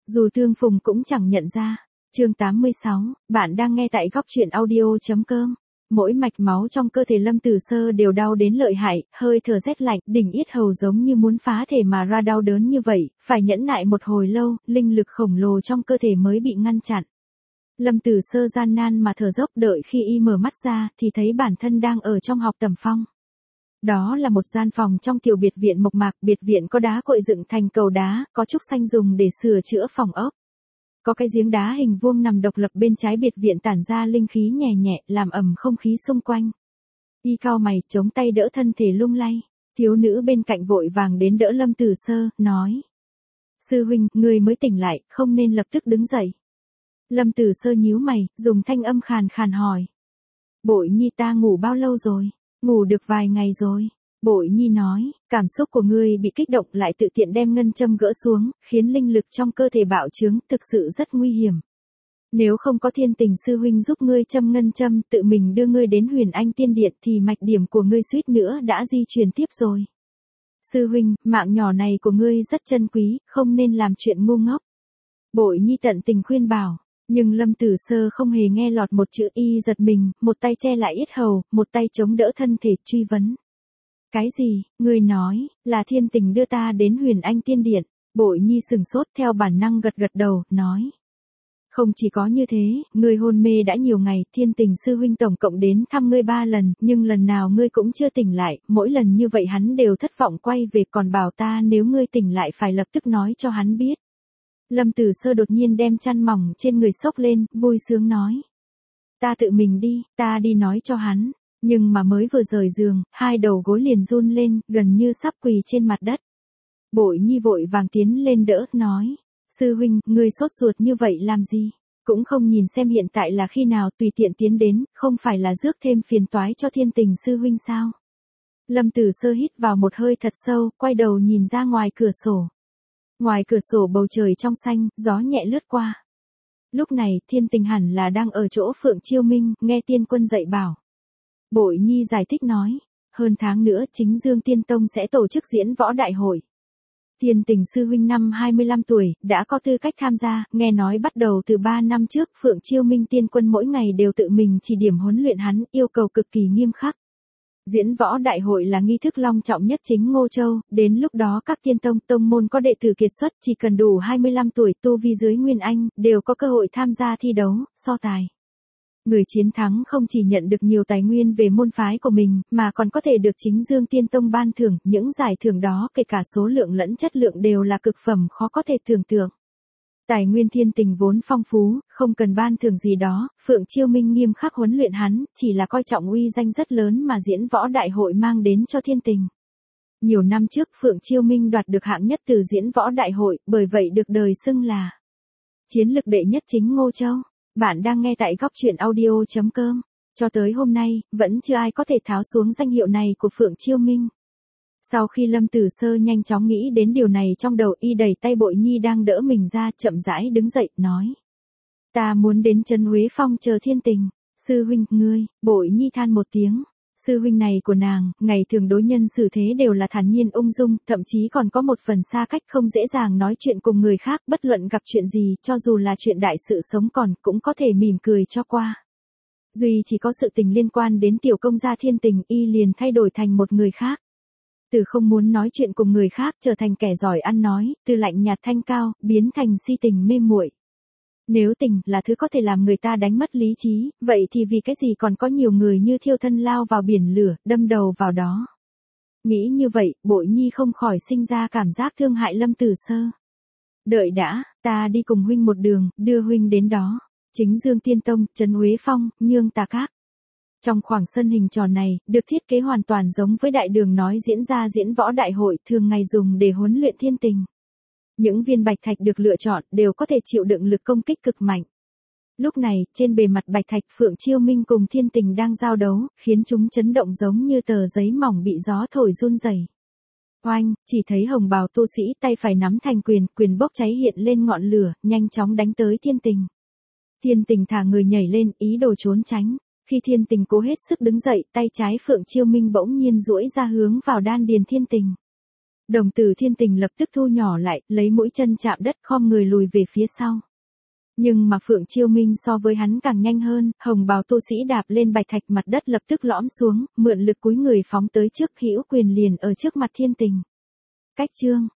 Dù tương phùng cũng chẳng nhận ra. Chương 86, bạn đang nghe tại góc truyện audio.com. Mỗi mạch máu trong cơ thể Lâm Tử Sơ đều đau đến lợi hại, hơi thở rét lạnh, đỉnh yết hầu giống như muốn phá thể mà ra đau đớn như vậy, phải nhẫn nại một hồi lâu, linh lực khổng lồ trong cơ thể mới bị ngăn chặn. Lâm Tử Sơ gian nan mà thở dốc, đợi khi y mở mắt ra thì thấy bản thân đang ở trong học tầm phong. Đó là một gian phòng trong tiểu biệt viện mộc mạc, biệt viện có đá cội dựng thành cầu đá, có trúc xanh dùng để sửa chữa phòng ốc. Có cái giếng đá hình vuông nằm độc lập bên trái biệt viện tản ra linh khí nhẹ nhẹ, làm ẩm không khí xung quanh. Y cau mày, chống tay đỡ thân thể lung lay. Thiếu nữ bên cạnh vội vàng đến đỡ Lâm Tử Sơ, nói: "Sư huynh, người mới tỉnh lại, không nên lập tức đứng dậy." Lâm Tử Sơ nhíu mày, dùng thanh âm khàn khàn hỏi: "Bội nhi ta ngủ bao lâu rồi?" "Ngủ được vài ngày rồi." Bội nhi nói: "Cảm xúc của ngươi bị kích động lại tự tiện đem ngân châm gỡ xuống, khiến linh lực trong cơ thể bạo trướng, thực sự rất nguy hiểm. Nếu không có Thiên Tình sư huynh giúp ngươi châm ngân châm, tự mình đưa ngươi đến Huyền Anh Tiên Điện thì mạch điểm của ngươi suýt nữa đã di truyền tiếp rồi. Sư huynh, mạng nhỏ này của ngươi rất chân quý, không nên làm chuyện ngu ngốc." Bội nhi tận tình khuyên bảo. Nhưng Lâm Tử Sơ không hề nghe lọt một chữ, y giật mình, một tay che lại yết hầu, một tay chống đỡ thân thể, truy vấn: "Cái gì, ngươi nói, là Thiên Tình đưa ta đến Huyền Anh Tiên Điện?" Bội nhi sừng sốt, theo bản năng gật gật đầu, nói: "Không chỉ có như thế, ngươi hôn mê đã nhiều ngày, Thiên Tình sư huynh tổng cộng đến thăm ngươi 3 lần, nhưng lần nào ngươi cũng chưa tỉnh lại, mỗi lần như vậy hắn đều thất vọng quay về, còn bảo ta nếu ngươi tỉnh lại phải lập tức nói cho hắn biết." Lâm Tử Sơ đột nhiên đem chăn mỏng trên người xốc lên, vui sướng nói: "Ta tự mình đi, ta đi nói cho hắn." Nhưng mà mới vừa rời giường, hai đầu gối liền run lên, gần như sắp quỳ trên mặt đất. Bội nhi vội vàng tiến lên đỡ, nói: "Sư huynh, ngươi sốt ruột như vậy làm gì? Cũng không nhìn xem hiện tại là khi nào, tùy tiện tiến đến, không phải là rước thêm phiền toái cho Thiên Tình sư huynh sao?" Lâm Tử Sơ hít vào một hơi thật sâu, quay đầu nhìn ra ngoài cửa sổ. Ngoài cửa sổ bầu trời trong xanh, gió nhẹ lướt qua. Lúc này, Thiên Tình hẳn là đang ở chỗ Phượng Chiêu Minh, nghe tiên quân dạy bảo. Bội nhi giải thích nói: "Hơn tháng nữa Chính Dương Tiên Tông sẽ tổ chức diễn võ đại hội. Thiên Tình sư huynh năm 25 tuổi, đã có tư cách tham gia, nghe nói bắt đầu từ 3 năm trước, Phượng Chiêu Minh tiên quân mỗi ngày đều tự mình chỉ điểm huấn luyện hắn, yêu cầu cực kỳ nghiêm khắc. Diễn võ đại hội là nghi thức long trọng nhất chính Ngô Châu, đến lúc đó các tiên tông môn có đệ tử kiệt xuất, chỉ cần đủ 25 tuổi, tu vi dưới Nguyên Anh, đều có cơ hội tham gia thi đấu, so tài. Người chiến thắng không chỉ nhận được nhiều tài nguyên về môn phái của mình, mà còn có thể được Chính Dương Tiên Tông ban thưởng, những giải thưởng đó kể cả số lượng lẫn chất lượng đều là cực phẩm khó có thể tưởng tượng. Tài nguyên Thiên Tình vốn phong phú, không cần ban thưởng gì đó, Phượng Chiêu Minh nghiêm khắc huấn luyện hắn, chỉ là coi trọng uy danh rất lớn mà diễn võ đại hội mang đến cho Thiên Tình. Nhiều năm trước Phượng Chiêu Minh đoạt được hạng nhất từ diễn võ đại hội, bởi vậy được đời xưng là chiến lực đệ nhất chính Ngô Châu. Bạn đang nghe tại góc truyện audio.com. Cho tới hôm nay, vẫn chưa ai có thể tháo xuống danh hiệu này của Phượng Chiêu Minh. Sau khi Lâm Tử Sơ nhanh chóng nghĩ đến điều này trong đầu, y đẩy tay Bội nhi đang đỡ mình ra, chậm rãi đứng dậy, nói: "Ta muốn đến Trấn Huế Phong chờ Thiên Tình." "Sư huynh, ngươi." Bội nhi than một tiếng. Sư huynh này của nàng, ngày thường đối nhân xử thế đều là thản nhiên ung dung, thậm chí còn có một phần xa cách, không dễ dàng nói chuyện cùng người khác, bất luận gặp chuyện gì, cho dù là chuyện đại sự sống còn, cũng có thể mỉm cười cho qua. Duy chỉ có sự tình liên quan đến tiểu công gia Thiên Tình, y liền thay đổi thành một người khác. Từ không muốn nói chuyện cùng người khác trở thành kẻ giỏi ăn nói, từ lạnh nhạt thanh cao, biến thành si tình mê muội. Nếu tình là thứ có thể làm người ta đánh mất lý trí, vậy thì vì cái gì còn có nhiều người như thiêu thân lao vào biển lửa, đâm đầu vào đó. Nghĩ như vậy, Bội nhi không khỏi sinh ra cảm giác thương hại Lâm Tử Sơ. "Đợi đã, ta đi cùng huynh một đường, đưa huynh đến đó. Chính Dương Tiên Tông, Trấn Huế Phong, Nhương Tà Các." Trong khoảng sân hình tròn này, được thiết kế hoàn toàn giống với đại đường nói diễn ra diễn võ đại hội thường ngày dùng để huấn luyện Thiên Tình. Những viên bạch thạch được lựa chọn đều có thể chịu đựng lực công kích cực mạnh. Lúc này, trên bề mặt bạch thạch, Phượng Chiêu Minh cùng Thiên Tình đang giao đấu, khiến chúng chấn động giống như tờ giấy mỏng bị gió thổi run rẩy. Oanh, chỉ thấy hồng bào tu sĩ tay phải nắm thành quyền, quyền bốc cháy hiện lên ngọn lửa, nhanh chóng đánh tới Thiên Tình. Thiên Tình thả người nhảy lên, ý đồ trốn tránh. Khi Thiên Tình cố hết sức đứng dậy, tay trái Phượng Chiêu Minh bỗng nhiên duỗi ra hướng vào đan điền Thiên Tình. Đồng tử Thiên Tình lập tức thu nhỏ lại, lấy mũi chân chạm đất khom người lùi về phía sau. Nhưng mà Phượng Chiêu Minh so với hắn càng nhanh hơn, hồng bào tu sĩ đạp lên bạch thạch, mặt đất lập tức lõm xuống, mượn lực cúi người phóng tới trước, hữu quyền liền ở trước mặt Thiên Tình. Cách chương